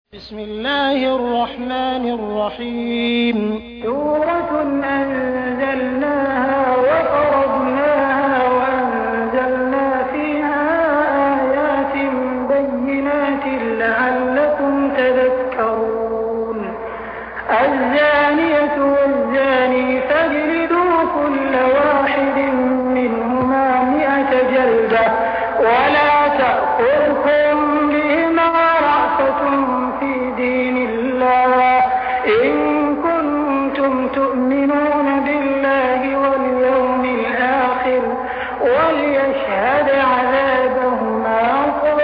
بسم الله الرحمن الرحيم. سورة أنزلناها وفرضناها وأنزلنا فيها آيات بينات لعلكم تذكرون. الزانية والزاني فاجلدوا كل واحد منهما 100 جلدة ولا تأخذكم بهما رأفة في دين الله إن كنتم تؤمنون بالله واليوم الآخر وليشهد عذابهما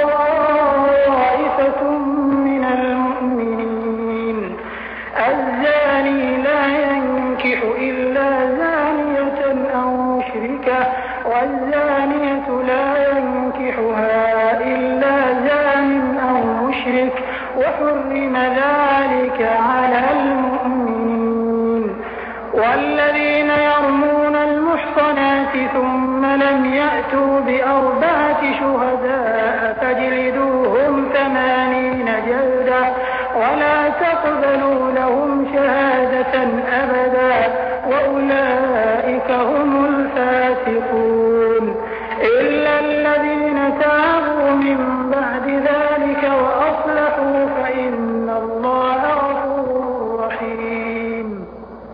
طائفة من المؤمنين. الزاني لا ينكح إلا زانية أو مشركة والزانية لا ينكحها إلا زان أو مشرك وحرم ذلك على المؤمنين. والذين يرمون المحصنات ثم لم يأتوا ب4 شهداء فاجلدوهم 80 جلدة ولا تقبلوا لهم شهادة أبدا وأولئك هم الفاسقون. إلا الذين تابوا من بعد ذلك وأصلحوا فإن الله غفور رحيم.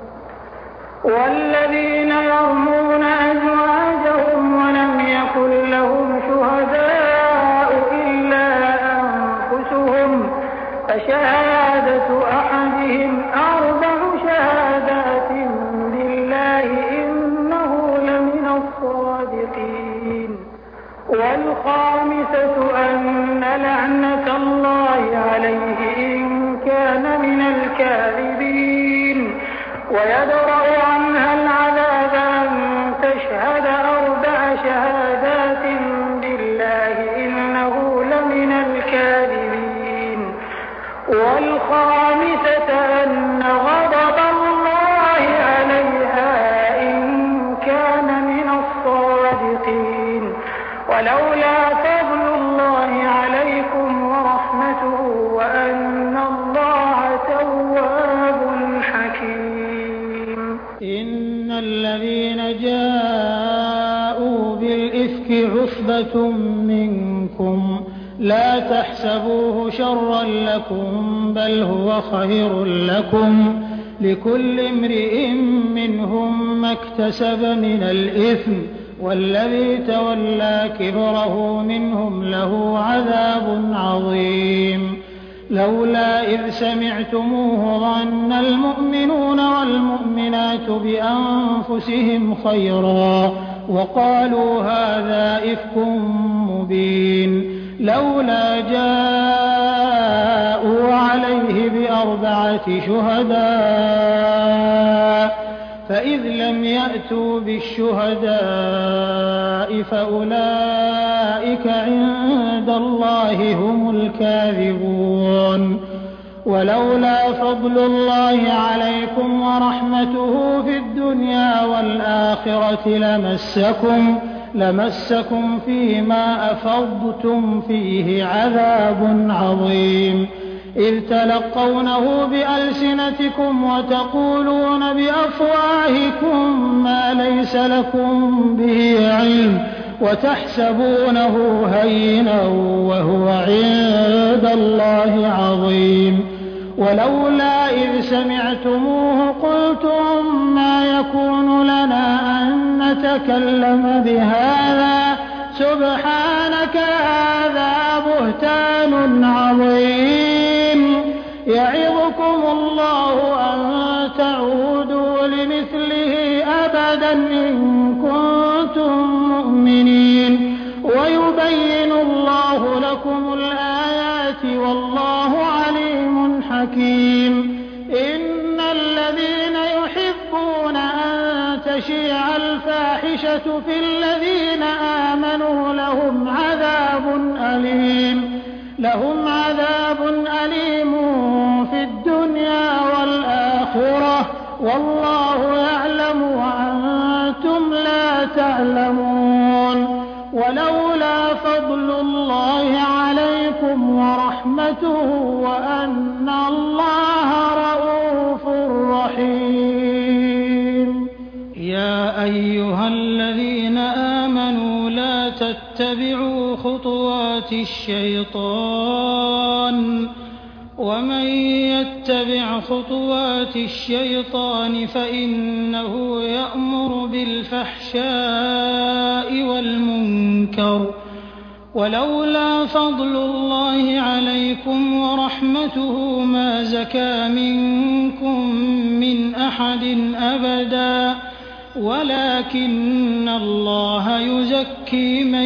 والذين يرمون أزواجهم ولم يكن لهم شهداء إلا أنفسهم فشهادة أحدهم 4 شهادات بالله إنه لمن الصادقين. والخامسة أن لعنة الله عليه إن كان من الكاذبين. ويدرأ عنها العذاب أن تشهد 4 شهادات بالله إنه لمن الكاذبين. والخامسة أن غضب الله عليها إن كان من الصادقين. ولولا فضل الله عليكم ورحمته وأن الله تواب حكيم. إن الذين جاءوا بالإفك عصبة منكم لا تحسبوه شرا لكم بل هو خير لكم لكل امرئ منهم ما اكتسب من الإثم والذي تولى كبره منهم له عذاب عظيم. لولا إذ سمعتموه ظن المؤمنون والمؤمنات بأنفسهم خيرا وقالوا هذا إفك مبين. لولا جاءوا عليه ب4 شهداء فإذ لم يأتوا بالشهداء فأولئك عند الله هم الكاذبون. ولولا فضل الله عليكم ورحمته في الدنيا والآخرة لمسكم فيما أفضتم فيه عذاب عظيم. إذ تلقونه بألسنتكم وتقولون بأفواهكم ما ليس لكم به علم وتحسبونه هينا وهو عند الله عظيم. ولولا إذ سمعتموه قلتم ما يكون لنا أن نتكلم بهذا سبحانك هذا بهتان عظيم. يعظكم الله أن تعودوا لمثله أبدا إن كنتم مؤمنين ويبين الله لكم الآيات والله عليم حكيم. إن الذين يحبون أن تشيع الفاحشة في الذين آمنوا لهم عذاب أليم في الدنيا والآخرة والله يعلم وأنتم لا تعلمون. ولولا فضل الله عليكم ورحمته وأن الشيطان ومن يتبع خطوات الشيطان فإنه يأمر بالفحشاء والمنكر ولولا فضل الله عليكم ورحمته ما زكى منكم من أحد أبدا ولكن الله يزكي من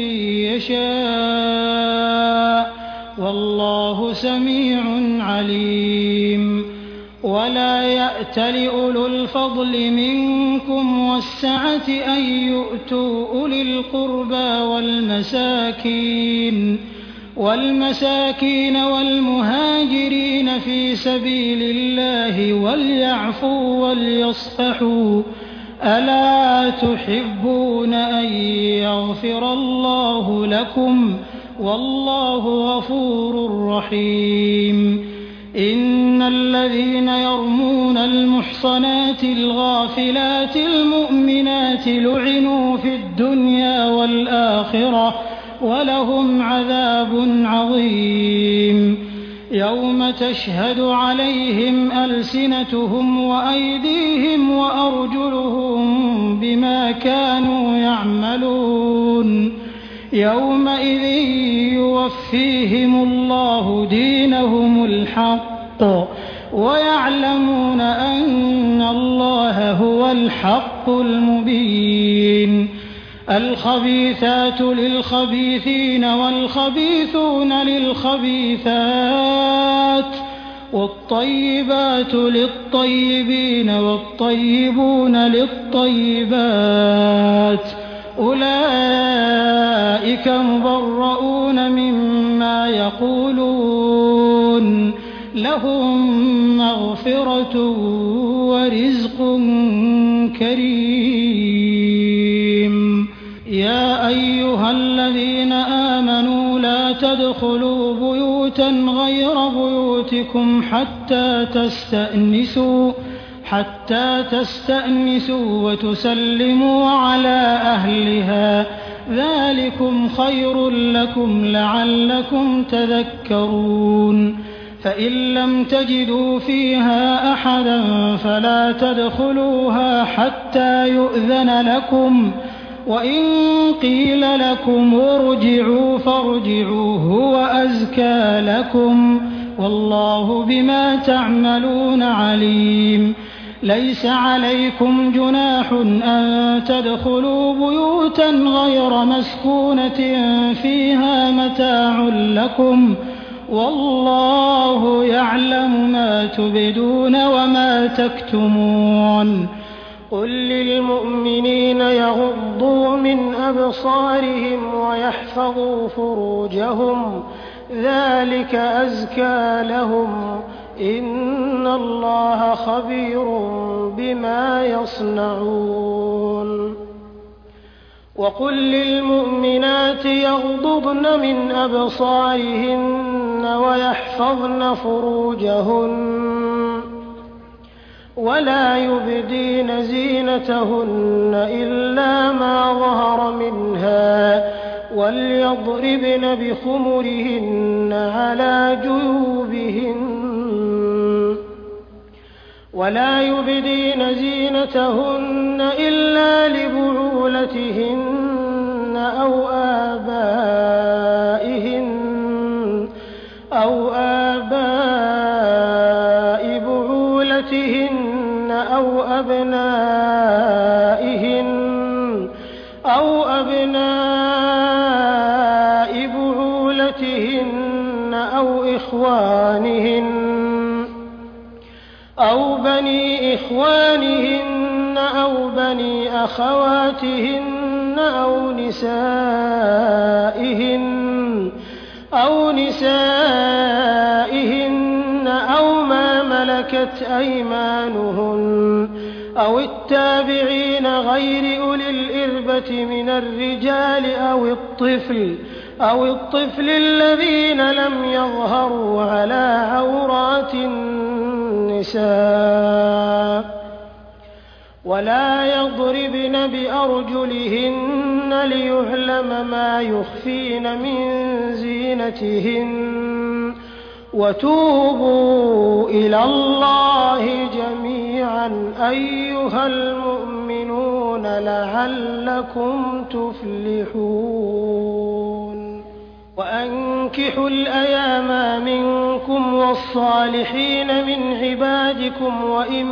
يشاء والله سميع عليم ولا يأت لأولو الفضل منكم والسعة أن يؤتوا أولي القربى والمساكين والمهاجرين في سبيل الله وليعفوا وليصفحوا ألا تحبون أن يغفر الله لكم والله غفور رحيم إن الذين يرمون المحصنات الغافلات المؤمنات لعنوا في الدنيا والآخرة ولهم عذاب عظيم يوم تشهد عليهم ألسنتهم وأيديهم وأرجلهم بما كانوا يعملون يومئذ يوفيهم الله دينهم الحق ويعلمون أن الله هو الحق المبين الخبيثات للخبيثين والخبيثون للخبيثات والطيبات للطيبين والطيبون للطيبات أولئك مبرؤون مما يقولون لهم مغفرة ورزق كريم يا أيها الذين آمنوا لا تدخلوا بيوتا غير بيوتكم حتى تستأنسوا وتسلموا على أهلها ذلكم خير لكم لعلكم تذكرون فإن لم تجدوا فيها أحدا فلا تدخلوها حتى يؤذن لكم وإن قيل لكم ارجعوا فارجعوا هو أزكى لكم والله بما تعملون عليم ليس عليكم جناح أن تدخلوا بيوتا غير مسكونة فيها متاع لكم والله يعلم ما تبدون وما تكتمون قل للمؤمنين يغضوا من أبصارهم ويحفظوا فروجهم ذلك أزكى لهم إن الله خبير بما يصنعون وقل للمؤمنات يغضضن من أبصارهن ويحفظن فروجهن ولا يبدين زينتهن إلا ما ظهر منها وليضربن بخمرهن على جيوبهن ولا يبدين زينتهن إلا لبعولتهن أو آباء بعولتهن أو أبناء بعولتهن أو إخوانهن أو بني إخوانهن أو بني أخواتهن أو نسائهن أو ما ملكت أيمانهن أو التابعين غير أولي الإربة من الرجال أو الطفل الذين لم يظهروا على عورات النساء ولا يضربن بأرجلهن زينتهن ليعلم ما يخفين من زينتهن وتوبوا إلى الله جميعا أيها المؤمنون لعلكم تفلحون وأنكحوا الأيام منكم والصالحين من عبادكم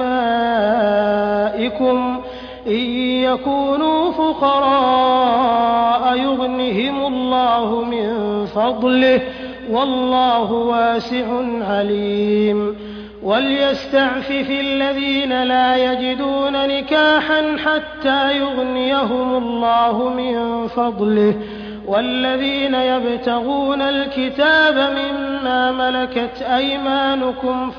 وإمائكم إن يكونوا فقراء يغنهم الله من فضله والله واسع عليم وليستعفف الذين لا يجدون نكاحا حتى يغنيهم الله من فضله والذين يبتغون الكتاب مما ملكت أيمانكم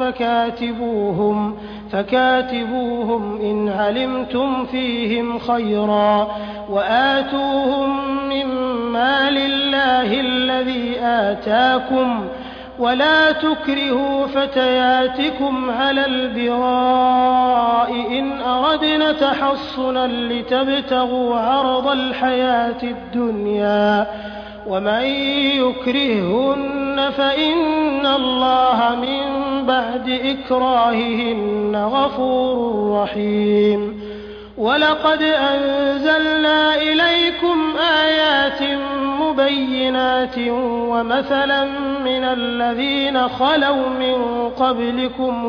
فكاتبوهم إن علمتم فيهم خيرا وآتوهم من مال الله الذي آتاكم ولا تكرهوا فتياتكم على البغاء إن أردنا تحصنا لتبتغوا عرض الحياة الدنيا ومن يكرههن فإن الله من بعد إكراههن غفور رحيم ولقد أنزلنا إليكم آيات مبينات ومثلا من الذين خلوا من قبلكم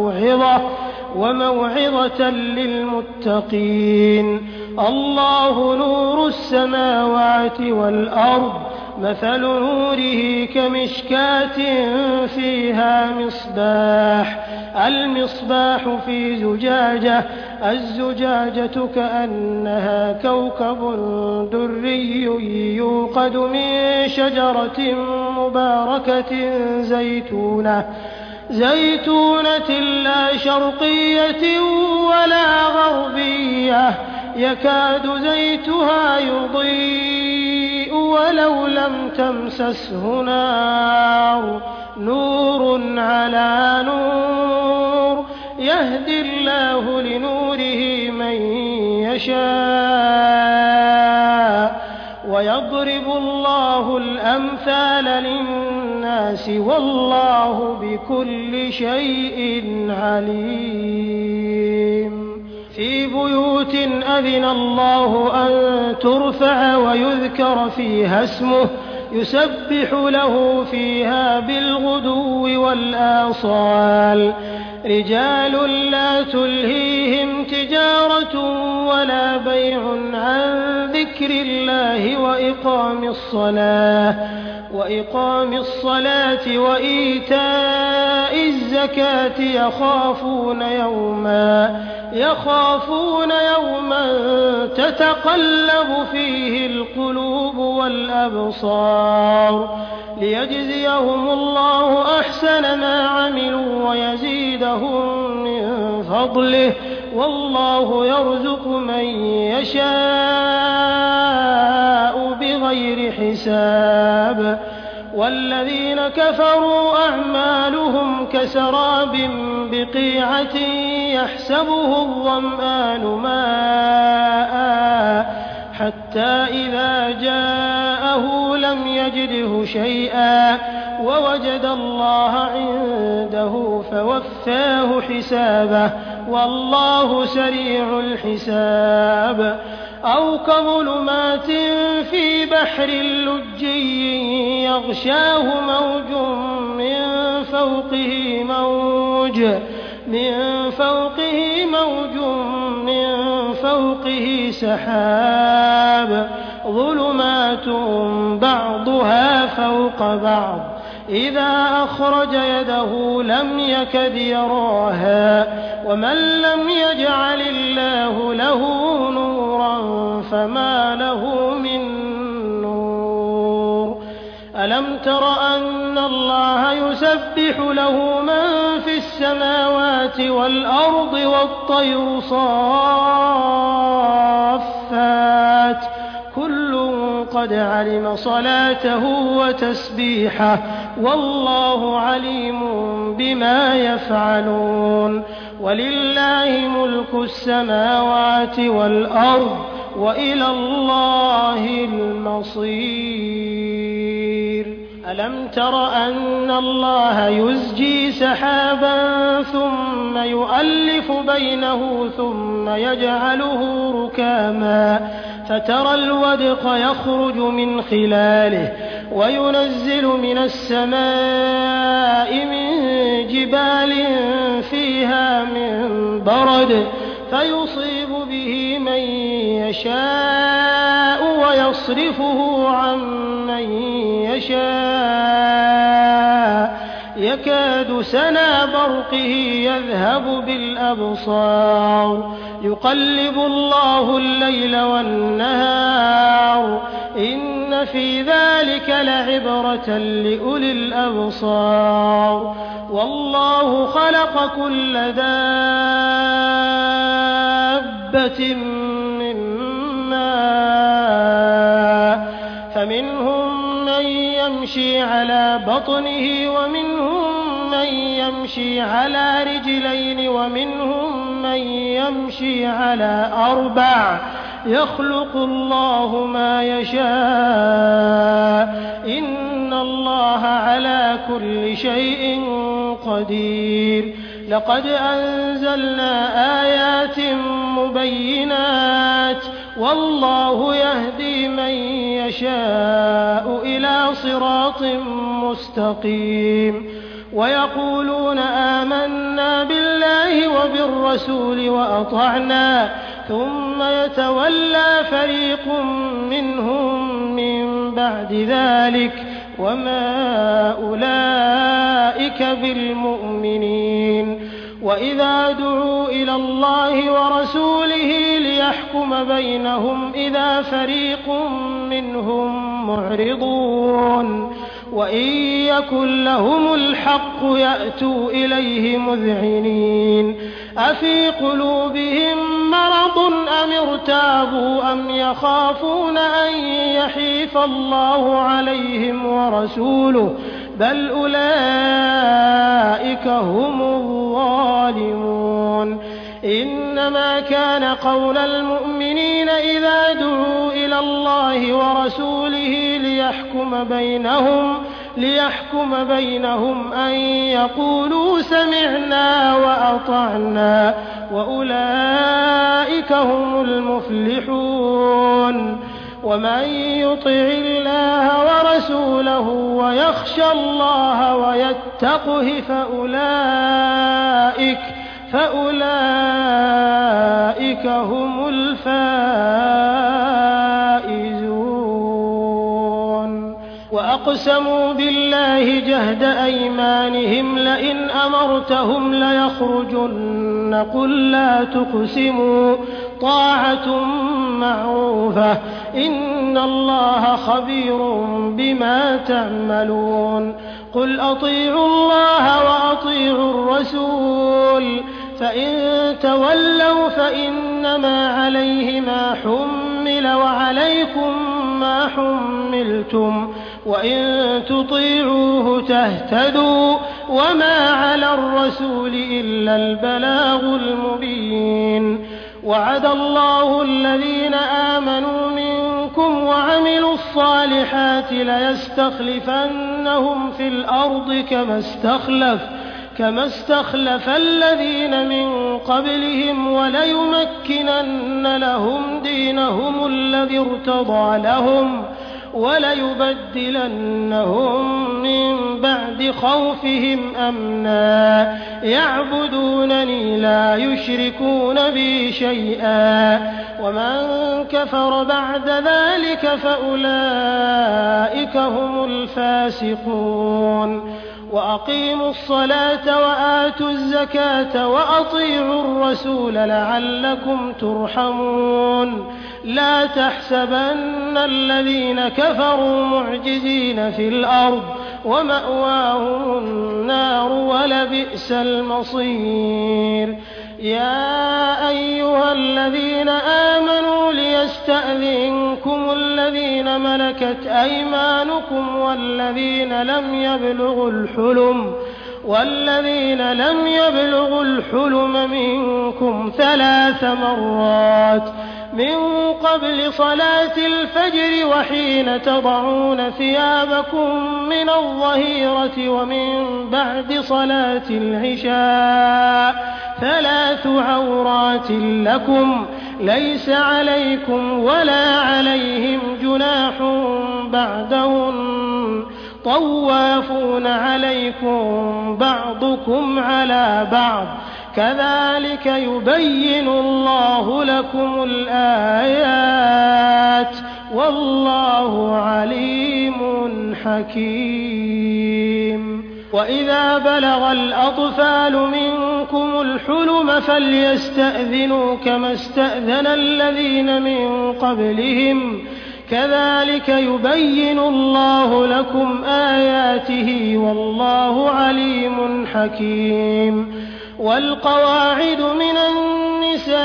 وموعظة للمتقين الله نور السماوات والأرض مثل نوره كمشكاة فيها المصباح في زجاجة الزجاجة كأنها كوكب دري يوقد من شجرة مباركة زيتونة لا شرقية ولا غربية يكاد زيتها يضيء ولو لم تمسسه نار نور على نور يهدي الله لنوره من يشاء ويضرب الله الأمثال للناس والله بكل شيء عليم في بيوت أذن الله أن ترفع ويذكر فيها اسمه يسبح له فيها بالغدو والآصال رجال لا تلهيهم تجارة ولا بيع عن ذكر الله وإقام الصلاة وإيتاء الزكاة يخافون يوما تتقلب فيه القلوب والأبصار ليجزيهم الله أحسن ما عملوا ويزيدهم من فضله والله يرزق من يشاء بغير حساب والذين كفروا أعمالهم كسراب بقيعة يحسبه الظمآن ماء حتى إذا جاءه لم يجده شيئا ووجد الله عنده فوفاه حسابه والله سريع الحساب أو كظلمات في بحر لجي يغشاه موج من فوقه سحاب ظلمات بعضها فوق بعض إذا أخرج يده لم يكد يراها ومن لم يجعل الله له نورا فما له من نور ألم تر أن الله يسبح له من في السماوات والأرض والطير صافات كل قد علم صلاته وتسبيحه والله عليم بما يفعلون ولله ملك السماوات والأرض وإلى الله المصير. ألم تر أن الله يزجي سحابا ثم يؤلف بينه ثم يجعله ركاما فترى الودق يخرج من خلاله وينزل من السماء من جبال فيها من برد فيصيب به من يشاء ويصرفه عن من يشاء يكاد سنا برقه يذهب بالأبصار يقلب الله الليل والنهار إن في ذلك لعبرة لأولي الأبصار. والله خلق كل دابة من ماء فمنهم من يمشي على بطنه ومنهم من يمشي على رجلين ومنهم من يمشي على أربع يخلق الله ما يشاء إن الله على كل شيء قدير. لقد أنزلنا آيات مبينات والله يهدي من يشاء إلى صراط مستقيم. ويقولون آمنا بالله وبالرسول وأطعنا ثم يتولى فريق منهم من بعد ذلك وما أولئك بالمؤمنين. وإذا دعوا إلى الله ورسوله ليحكم بينهم إذا فريق منهم معرضون وإن يكن لهم الحق يأتوا إليه مذعنين. أفي قلوبهم مرض أم ارتابوا أم يخافون أن يحيف الله عليهم ورسوله بل أولئك هم الظالمون. إنما كان قول المؤمنين إذا دعوا إلى الله ورسوله ليحكم بينهم أن يقولوا سمعنا وأطعنا وأولئك هم المفلحون. ومن يطع الله ورسوله ويخشى الله ويتقه فأولئك هم الفائزون. وأقسموا بالله جهد أيمانهم لئن أمرتهم ليخرجن قل لا تقسموا طاعة معروفة إن الله خبير بما تعملون. قل أطيعوا الله وأطيعوا الرسول فإن تولوا فإنما عليه ما حمل وعليكم ما حملتم وإن تطيعوه تهتدوا وما على الرسول إلا البلاغ المبين. وعد الله الذين آمنوا منكم وعملوا الصالحات ليستخلفنهم في الأرض كما استخلف الذين من قبلهم وليمكنن لهم دينهم الذي ارتضى لهم وليبدلنهم من بعد خوفهم أمنا يعبدونني لا يشركون بي شيئا ومن كفر بعد ذلك فأولئك هم الفاسقون. وأقيموا الصلاة وآتوا الزكاة وأطيعوا الرسول لعلكم ترحمون. لا تحسبن الذين كفروا معجزين في الأرض ومأواهم النار ولبئس المصير. يا أيها الذين آمنوا ليستأذنكم الذين ملكت أيمانكم والذين لم يبلغوا الحلم منكم 3 مرات من قبل صلاة الفجر وحين تضعون ثيابكم من الظهيرة ومن بعد صلاة العشاء 3 عورات لكم ليس عليكم ولا عليهم جناح بعدهن طوافون عليكم بعضكم على بعض كذلك يبين الله لكم الآيات والله عليم حكيم. وإذا بلغ الأطفال منكم الحلم فليستأذنوا كما استأذن الذين من قبلهم كذلك يبين الله لكم آياته والله عليم حكيم. والقواعد من النساء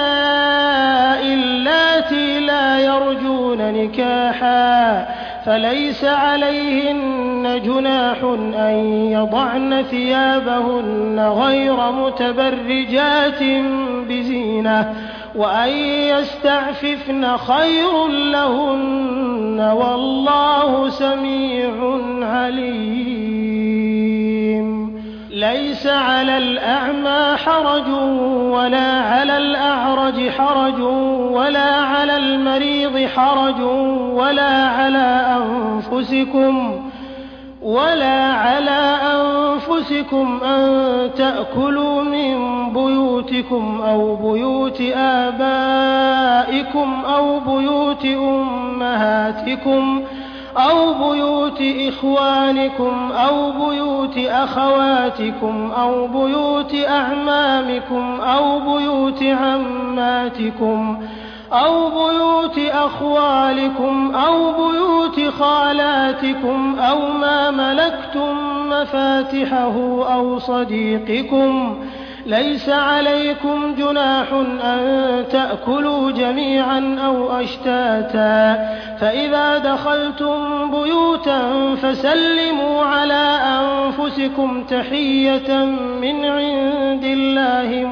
اللاتي لا يرجون نكاحا فليس عليهن جناح أن يضعن ثيابهن غير متبرجات بزينة وأن يستعففن خير لهن والله سميع عليم. ليس على الأعمى حرج ولا على الأعرج حرج ولا على المريض حرج ولا على أنفسكم أن تأكلوا من بيوتكم أو بيوت آبائكم أو بيوت أمهاتكم أو بيوت إخوانكم أو بيوت أخواتكم أو بيوت أعمامكم أو بيوت عماتكم أو بيوت أخوالكم أو بيوت خالاتكم أو ما ملكتم مفاتحه أو صديقكم ليس عليكم جناح أن تأكلوا جميعا أو أشتاتا فإذا دخلتم بيوتا فسلموا على أنفسكم تحية من عند الله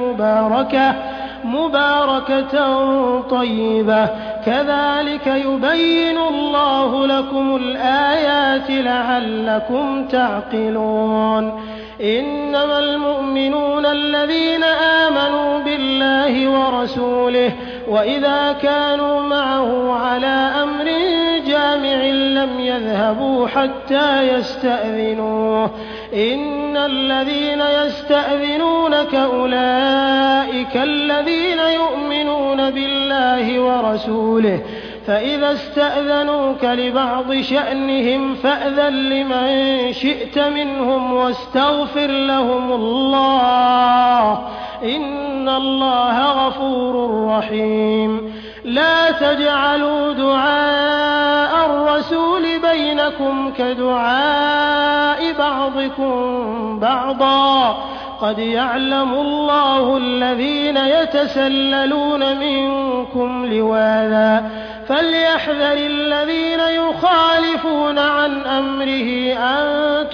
مباركة طيبة كذلك يبين الله لكم الآيات لعلكم تعقلون. إنما المؤمنون الذين آمنوا بالله ورسوله وإذا كانوا معه على أمر جامع لم يذهبوا حتى يستأذنوه إن الذين يستأذنونك أولئك الذين يؤمنون بالله ورسوله فإذا استأذنوك لبعض شأنهم فأذن لمن شئت منهم واستغفر لهم الله إن الله غفور رحيم. لا تجعلوا دعاء الرسول بينكم كدعاء بعضكم بعضا قد يعلم الله الذين يتسللون منكم لواذا فليحذر الذين يخالفون عن أمره أن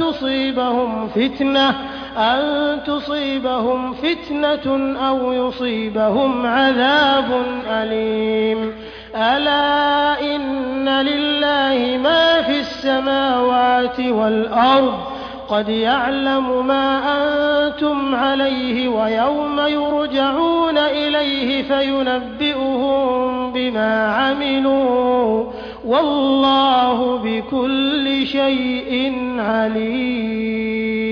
تصيبهم فتنة أو يصيبهم عذاب أليم. ألا إن لله ما في السماوات والأرض قد يعلم ما أنتم عليه ويوم يرجعون إليه فينبئهم بما عملوا والله بكل شيء عليم.